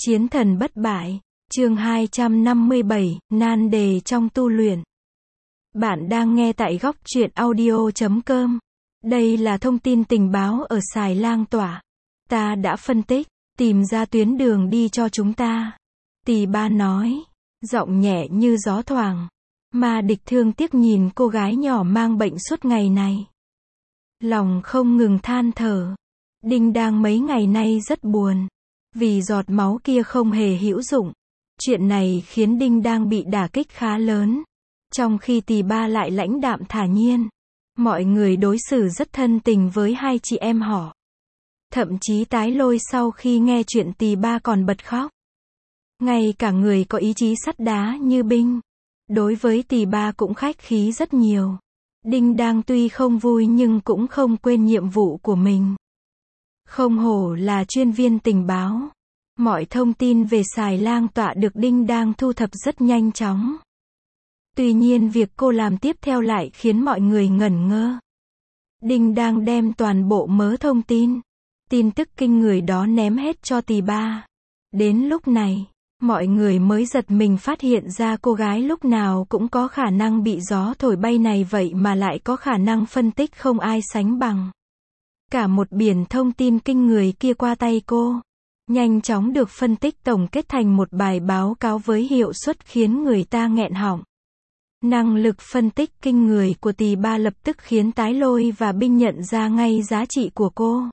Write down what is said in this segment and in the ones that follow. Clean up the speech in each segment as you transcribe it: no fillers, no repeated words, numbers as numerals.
Chiến thần bất bại, chương 257, nan đề trong tu luyện. Bạn đang nghe tại góc truyện audio.com. Đây là thông tin tình báo ở Xài Lang Tỏa. Ta đã phân tích, tìm ra tuyến đường đi cho chúng ta. Tỳ Ba nói, giọng nhẹ như gió thoảng. Ma Địch thương tiếc nhìn cô gái nhỏ mang bệnh suốt ngày này. Lòng không ngừng than thở. Đinh Đang mấy ngày nay rất buồn. Vì giọt máu kia không hề hữu dụng. Chuyện này khiến Đinh Đang bị đả kích khá lớn. Trong khi Tỳ Ba lại lãnh đạm thả nhiên. Mọi người đối xử rất thân tình với hai chị em họ. Thậm chí Tái Lôi sau khi nghe chuyện Tỳ Ba còn bật khóc. Ngay cả người có ý chí sắt đá như Binh. Đối với Tỳ Ba cũng khách khí rất nhiều. Đinh Đang tuy không vui nhưng cũng không quên nhiệm vụ của mình. Không hổ là chuyên viên tình báo. Mọi thông tin về Xài Lang Tọa được Đinh Đang thu thập rất nhanh chóng. Tuy nhiên việc cô làm tiếp theo lại khiến mọi người ngẩn ngơ. Đinh Đang đem toàn bộ mớ thông tin tức kinh người đó ném hết cho Tỳ Ba. Đến lúc này, mọi người mới giật mình phát hiện ra cô gái lúc nào cũng có khả năng bị gió thổi bay này vậy mà lại có khả năng phân tích không ai sánh bằng. Cả một biển thông tin kinh người kia qua tay cô, nhanh chóng được phân tích tổng kết thành một bài báo cáo với hiệu suất khiến người ta nghẹn họng. Năng lực phân tích kinh người của Tỳ Ba lập tức khiến Tái Lôi và Binh nhận ra ngay giá trị của cô.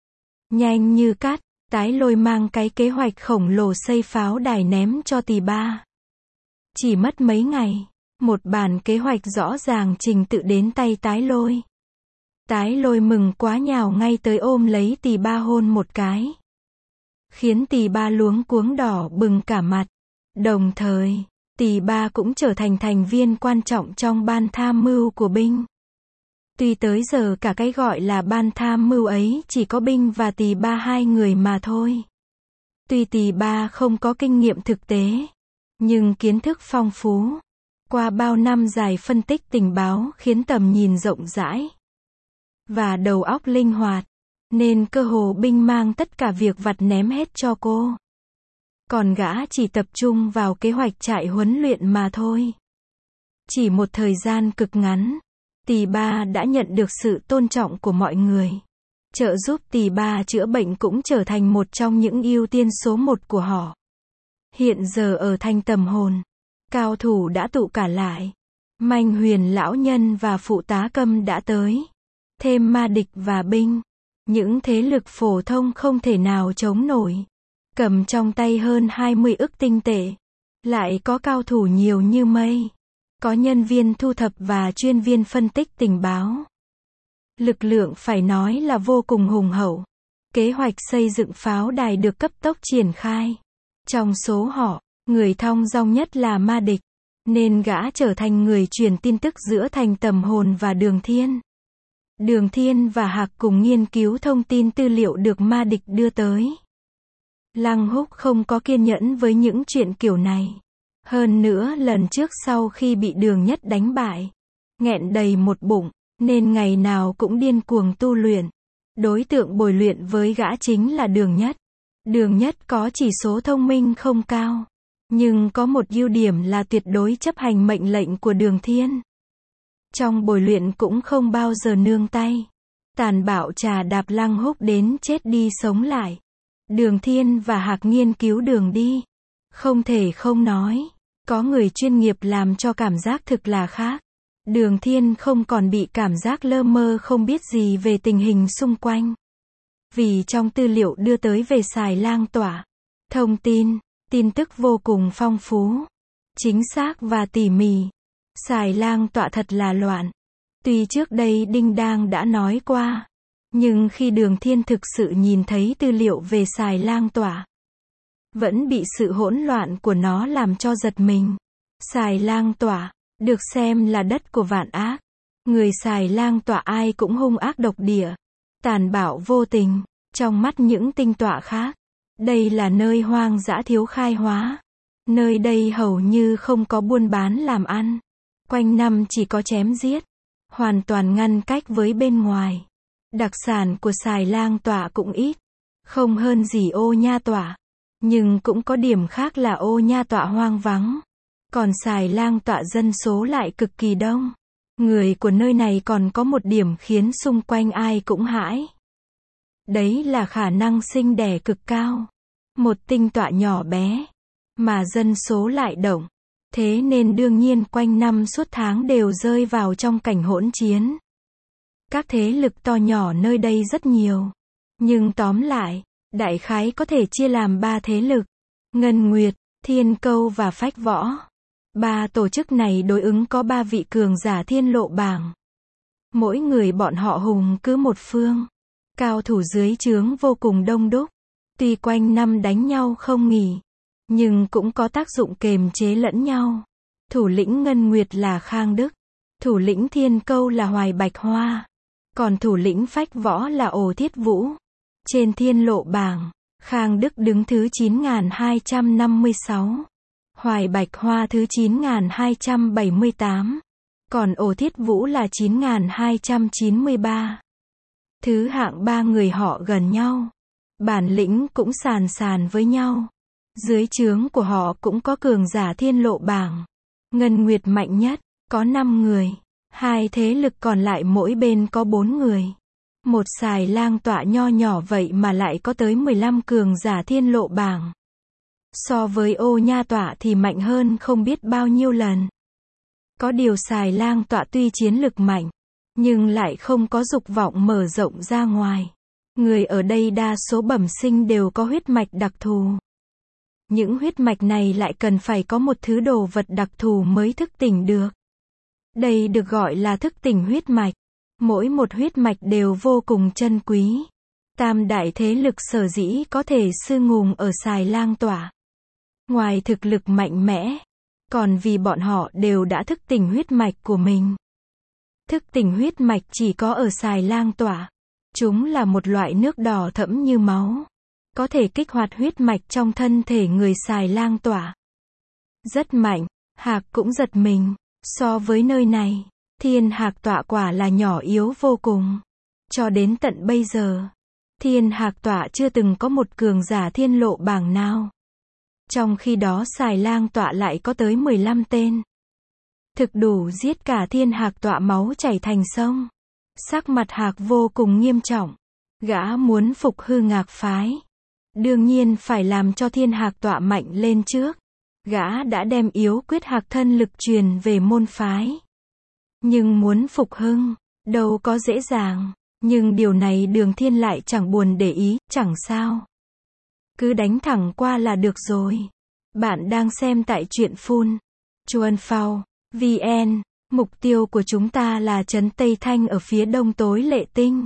Nhanh như cát, Tái Lôi mang cái kế hoạch khổng lồ xây pháo đài ném cho Tỳ Ba. Chỉ mất mấy ngày, một bản kế hoạch rõ ràng trình tự đến tay Tái Lôi. Tái Lôi mừng quá nhào ngay tới ôm lấy Tỳ Ba hôn một cái. Khiến Tỳ Ba luống cuống đỏ bừng cả mặt. Đồng thời, Tỳ Ba cũng trở thành thành viên quan trọng trong ban tham mưu của Binh. Tuy tới giờ cả cái gọi là ban tham mưu ấy chỉ có Binh và Tỳ Ba hai người mà thôi. Tuy Tỳ Ba không có kinh nghiệm thực tế, nhưng kiến thức phong phú. Qua bao năm dài phân tích tình báo khiến tầm nhìn rộng rãi và đầu óc linh hoạt, nên cơ hồ Binh mang tất cả việc vặt ném hết cho cô. Còn gã chỉ tập trung vào kế hoạch trại huấn luyện mà thôi. Chỉ một thời gian cực ngắn, Tỳ Ba đã nhận được sự tôn trọng của mọi người. Trợ giúp Tỳ Ba chữa bệnh cũng trở thành một trong những ưu tiên số 1 của họ. Hiện giờ ở Thanh Tầm Hồn, cao thủ đã tụ cả lại. Manh Huyền lão nhân và Phụ tá Câm đã tới. Thêm Ma Địch và Binh. Những thế lực phổ thông không thể nào chống nổi. Cầm trong tay hơn 20 ức tinh tệ. Lại có cao thủ nhiều như mây. Có nhân viên thu thập và chuyên viên phân tích tình báo. Lực lượng phải nói là vô cùng hùng hậu. Kế hoạch xây dựng pháo đài được cấp tốc triển khai. Trong số họ, người thong dong nhất là Ma Địch. Nên gã trở thành người truyền tin tức giữa Thanh Tầm Hồn và Đường Thiên. Đường Thiên và Hạc cùng nghiên cứu thông tin tư liệu được Ma Địch đưa tới. Lăng Húc không có kiên nhẫn với những chuyện kiểu này. Hơn nữa lần trước sau khi bị Đường Nhất đánh bại, nghẹn đầy một bụng, nên ngày nào cũng điên cuồng tu luyện. Đối tượng bồi luyện với gã chính là Đường Nhất. Đường Nhất có chỉ số thông minh không cao, nhưng có một ưu điểm là tuyệt đối chấp hành mệnh lệnh của Đường Thiên. Trong bồi luyện cũng không bao giờ nương tay. Tàn bạo trà đạp Lăng Húc đến chết đi sống lại. Đường Thiên và Hạc nghiên cứu đường đi. Không thể không nói, có người chuyên nghiệp làm cho cảm giác thực là khác. Đường Thiên không còn bị cảm giác lơ mơ không biết gì về tình hình xung quanh. Vì trong tư liệu đưa tới về Xài Lang Tỏa, thông tin tức vô cùng phong phú, chính xác và tỉ mỉ. Xài Lang Tọa thật là loạn. Tuy trước đây Đinh Đang đã nói qua, nhưng khi Đường Thiên thực sự nhìn thấy tư liệu về Xài Lang Tọa, vẫn bị sự hỗn loạn của nó làm cho giật mình. Xài Lang Tọa được xem là đất của vạn ác. Người Xài Lang Tọa ai cũng hung ác độc địa, tàn bạo vô tình. Trong mắt những tinh tọa khác, đây là nơi hoang dã thiếu khai hóa. Nơi đây hầu như không có buôn bán làm ăn. Quanh năm chỉ có chém giết, hoàn toàn ngăn cách với bên ngoài. Đặc sản của Xài Lang Tọa cũng ít, không hơn gì Ô Nha Tọa. Nhưng cũng có điểm khác là Ô Nha tọa hoang vắng. Còn Xài Lang tọa dân số lại cực kỳ đông. Người của nơi này còn có một điểm khiến xung quanh ai cũng hãi. Đấy là khả năng sinh đẻ cực cao. Một tinh tọa nhỏ bé, mà dân số lại động. Thế nên đương nhiên quanh năm suốt tháng đều rơi vào trong cảnh hỗn chiến. Các thế lực to nhỏ nơi đây rất nhiều. Nhưng tóm lại, đại khái có thể chia làm 3 thế lực. Ngân Nguyệt, Thiên Câu và Phách Võ. 3 tổ chức này đối ứng có 3 vị cường giả thiên lộ bảng. Mỗi người bọn họ hùng cứ một phương. Cao thủ dưới trướng vô cùng đông đúc. Tuy quanh năm đánh nhau không nghỉ, nhưng cũng có tác dụng kềm chế lẫn nhau. Thủ lĩnh Ngân Nguyệt là Khang Đức. Thủ lĩnh Thiên Câu là Hoài Bạch Hoa. Còn thủ lĩnh Phách Võ là Ổ Thiết Vũ. Trên thiên lộ bảng, Khang Đức đứng thứ 9256. Hoài Bạch Hoa thứ 9278. Còn Ổ Thiết Vũ là 9293. Thứ hạng 3 người họ gần nhau. Bản lĩnh cũng sàn sàn với nhau. Dưới trướng của họ cũng có cường giả thiên lộ bảng. Ngân Nguyệt mạnh nhất, có 5 người. 2 thế lực còn lại mỗi bên có 4 người. Một Xài Lang tọa nho nhỏ vậy mà lại có tới 15 cường giả thiên lộ bảng. So với Ô Nha tọa thì mạnh hơn không biết bao nhiêu lần. Có điều Xài Lang tọa tuy chiến lực mạnh, nhưng lại không có dục vọng mở rộng ra ngoài. Người ở đây đa số bẩm sinh đều có huyết mạch đặc thù. Những huyết mạch này lại cần phải có một thứ đồ vật đặc thù mới thức tỉnh được. Đây được gọi là thức tỉnh huyết mạch. Mỗi một huyết mạch đều vô cùng chân quý. Tam đại thế lực sở dĩ có thể sư ngùng ở Xài Lang tọa. Ngoài thực lực mạnh mẽ, còn vì bọn họ đều đã thức tỉnh huyết mạch của mình. Thức tỉnh huyết mạch chỉ có ở Xài Lang tọa. Chúng là một loại nước đỏ thẫm như máu. Có thể kích hoạt huyết mạch trong thân thể người Xài Lang tọa. Rất mạnh, Hạc cũng giật mình. So với nơi này, Thiên Hạc tọa quả là nhỏ yếu vô cùng. Cho đến tận bây giờ, Thiên Hạc tọa chưa từng có một cường giả thiên lộ bảng nào. Trong khi đó Xài Lang tọa lại có tới 15 tên. Thực đủ giết cả Thiên Hạc tọa máu chảy thành sông. Sắc mặt Hạc vô cùng nghiêm trọng. Gã muốn phục hư Ngạc phái. Đương nhiên phải làm cho Thiên Hạc tọa mạnh lên trước. Gã đã đem yếu quyết Hạc thân lực truyền về môn phái. Nhưng muốn phục hưng, đâu có dễ dàng. Nhưng điều này Đường Thiên lại chẳng buồn để ý, chẳng sao. Cứ đánh thẳng qua là được rồi. Bạn đang xem tại truyện Phun Chuan Phao VN. Mục tiêu của chúng ta là trấn Tây Thanh ở phía đông tối Lệ Tinh.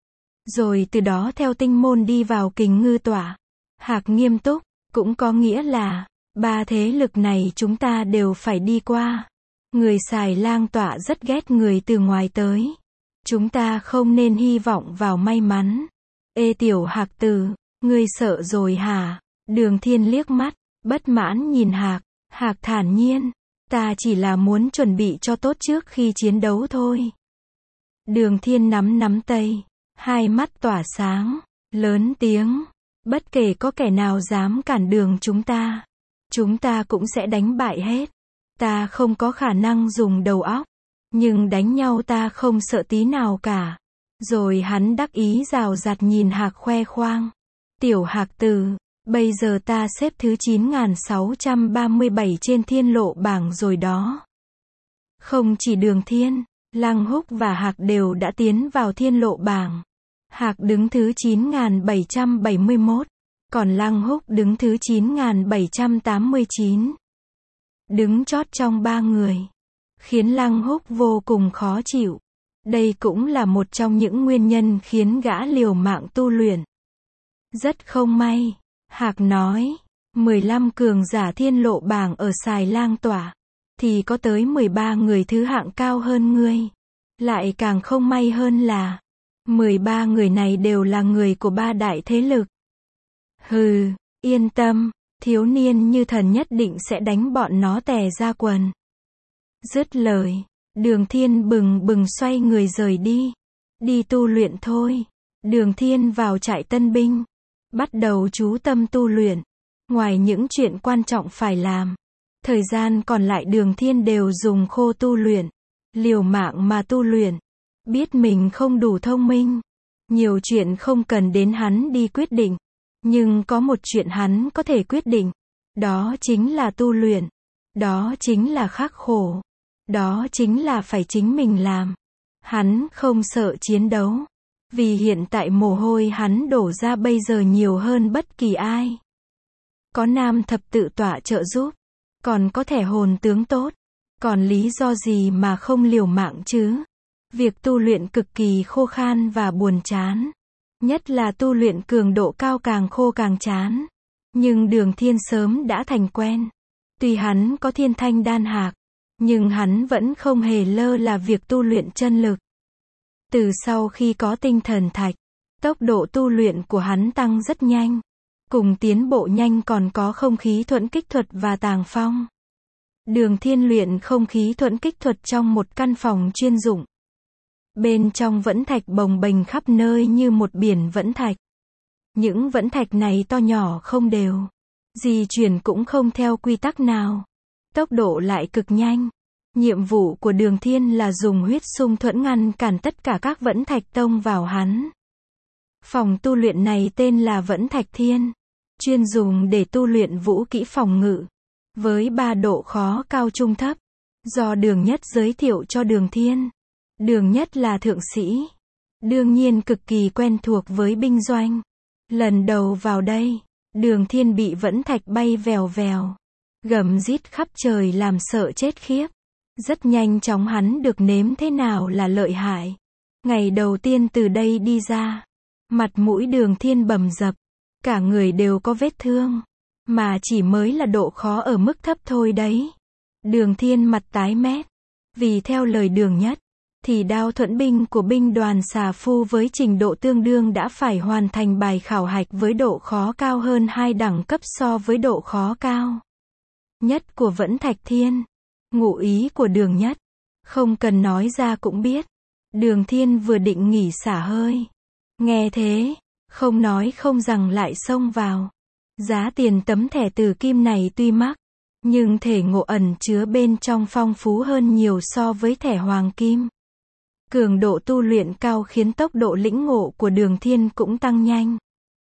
Rồi từ đó theo tinh môn đi vào Kình Ngư tọa. Hạc nghiêm túc, cũng có nghĩa là 3 thế lực này chúng ta đều phải đi qua. Người Xài Lang tọa rất ghét người từ ngoài tới. Chúng ta không nên hy vọng vào may mắn. Ê tiểu Hạc tử, ngươi sợ rồi hả? Đường Thiên liếc mắt, bất mãn nhìn Hạc. Hạc thản nhiên, ta chỉ là muốn chuẩn bị cho tốt trước khi chiến đấu thôi. Đường Thiên nắm tay, hai mắt tỏa sáng, lớn tiếng, bất kể có kẻ nào dám cản đường chúng ta cũng sẽ đánh bại hết. Ta không có khả năng dùng đầu óc, nhưng đánh nhau ta không sợ tí nào cả. Rồi hắn đắc ý rào rạt nhìn Hạc khoe khoang. Tiểu Hạc tử, bây giờ ta xếp thứ 9637 trên thiên lộ bảng rồi đó. Không chỉ Đường Thiên, Lăng Húc và Hạc đều đã tiến vào thiên lộ bảng. Hạc đứng thứ 9771, còn Lăng Húc đứng thứ 9789. Đứng chót trong 3 người, khiến Lăng Húc vô cùng khó chịu. Đây cũng là một trong những nguyên nhân khiến gã liều mạng tu luyện. Rất không may, Hạc nói, 15 cường giả thiên lộ bảng ở Xài Lang tọa, thì có tới 13 người thứ hạng cao hơn ngươi. Lại càng không may hơn là 13 người này đều là người của 3 đại thế lực. Hừ, yên tâm, thiếu niên như thần nhất định sẽ đánh bọn nó tè ra quần. Dứt lời, Đường Thiên bừng xoay người rời đi. Đi tu luyện thôi. Đường Thiên vào trại tân binh, bắt đầu chú tâm tu luyện. Ngoài những chuyện quan trọng phải làm, thời gian còn lại Đường Thiên đều dùng khô tu luyện, liều mạng mà tu luyện. Biết mình không đủ thông minh, nhiều chuyện không cần đến hắn đi quyết định, nhưng có một chuyện hắn có thể quyết định, đó chính là tu luyện, đó chính là khắc khổ, đó chính là phải chính mình làm. Hắn không sợ chiến đấu, vì hiện tại mồ hôi hắn đổ ra bây giờ nhiều hơn bất kỳ ai. Có nam thập tự tọa trợ giúp, còn có thẻ hồn tướng tốt, còn lý do gì mà không liều mạng chứ? Việc tu luyện cực kỳ khô khan và buồn chán, nhất là tu luyện cường độ cao càng khô càng chán. Nhưng Đường Thiên sớm đã thành quen. Tuy hắn có thiên thanh đan hạc, nhưng hắn vẫn không hề lơ là việc tu luyện chân lực. Từ sau khi có tinh thần thạch, tốc độ tu luyện của hắn tăng rất nhanh. Cùng tiến bộ nhanh còn có không khí thuẫn kích thuật và tàng phong. Đường Thiên luyện không khí thuẫn kích thuật trong một căn phòng chuyên dụng. Bên trong vẫn thạch bồng bềnh khắp nơi như một biển vẫn thạch. Những vẫn thạch này to nhỏ không đều, di chuyển cũng không theo quy tắc nào. Tốc độ lại cực nhanh. Nhiệm vụ của Đường Thiên là dùng huyết xung thuẫn ngăn cản tất cả các vẫn thạch tông vào hắn. Phòng tu luyện này tên là Vẫn Thạch Thiên, chuyên dùng để tu luyện vũ kỹ phòng ngự, với 3 độ khó cao trung thấp, do Đường Nhất giới thiệu cho Đường Thiên. Đường Nhất là thượng sĩ, đương nhiên cực kỳ quen thuộc với binh doanh. Lần đầu vào đây, Đường Thiên bị vẫn thạch bay vèo vèo, gầm rít khắp trời làm sợ chết khiếp. Rất nhanh chóng hắn được nếm thế nào là lợi hại. Ngày đầu tiên từ đây đi ra, mặt mũi Đường Thiên bầm dập, cả người đều có vết thương, mà chỉ mới là độ khó ở mức thấp thôi đấy. Đường Thiên mặt tái mét, vì theo lời Đường Nhất, thì đao thuẫn binh của binh đoàn Xà Phu với trình độ tương đương đã phải hoàn thành bài khảo hạch với độ khó cao hơn 2 đẳng cấp so với độ khó cao nhất của Vẫn Thạch Thiên. Ngụ ý của Đường Nhất, không cần nói ra cũng biết. Đường Thiên vừa định nghỉ xả hơi, nghe thế, không nói không rằng lại xông vào. Giá tiền tấm thẻ từ kim này tuy mắc, nhưng thể ngộ ẩn chứa bên trong phong phú hơn nhiều so với thẻ hoàng kim. Cường độ tu luyện cao khiến tốc độ lĩnh ngộ của Đường Thiên cũng tăng nhanh.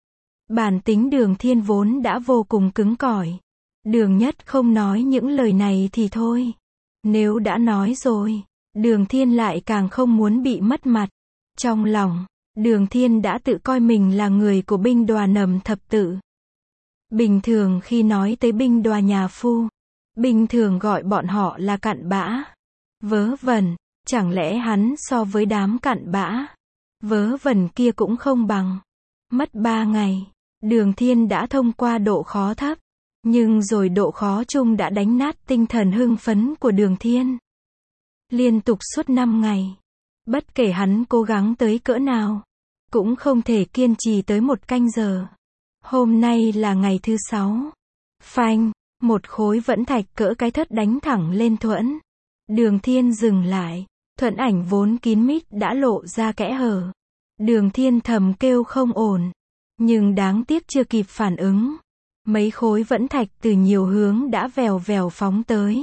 Bản tính Đường Thiên vốn đã vô cùng cứng cỏi. Đường Nhất không nói những lời này thì thôi. Nếu đã nói rồi, Đường Thiên lại càng không muốn bị mất mặt. Trong lòng, Đường Thiên đã tự coi mình là người của binh đoàn Nầm Thập Tự. Bình thường khi nói tới binh đoàn nhà Phu, bình thường gọi bọn họ là cặn bã. Vớ vẩn, chẳng lẽ hắn so với đám cặn bã, vớ vẩn kia cũng không bằng. Mất 3 ngày, Đường Thiên đã thông qua độ khó thấp. Nhưng rồi độ khó chung đã đánh nát tinh thần hưng phấn của Đường Thiên. Liên tục suốt 5 ngày, bất kể hắn cố gắng tới cỡ nào, cũng không thể kiên trì tới 1 canh giờ. Hôm nay là ngày thứ 6. Phanh, một khối vẫn thạch cỡ cái thớt đánh thẳng lên thuẫn. Đường Thiên dừng lại, thuẫn ảnh vốn kín mít đã lộ ra kẽ hở. Đường Thiên thầm kêu không ổn, nhưng đáng tiếc chưa kịp phản ứng. Mấy khối vẫn thạch từ nhiều hướng đã vèo vèo phóng tới.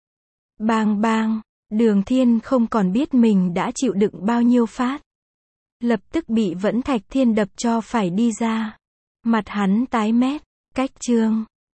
Bang bang, Đường Thiên không còn biết mình đã chịu đựng bao nhiêu phát. Lập tức bị vẫn thạch thiên đập cho phải đi ra. Mặt hắn tái mét, cách chương.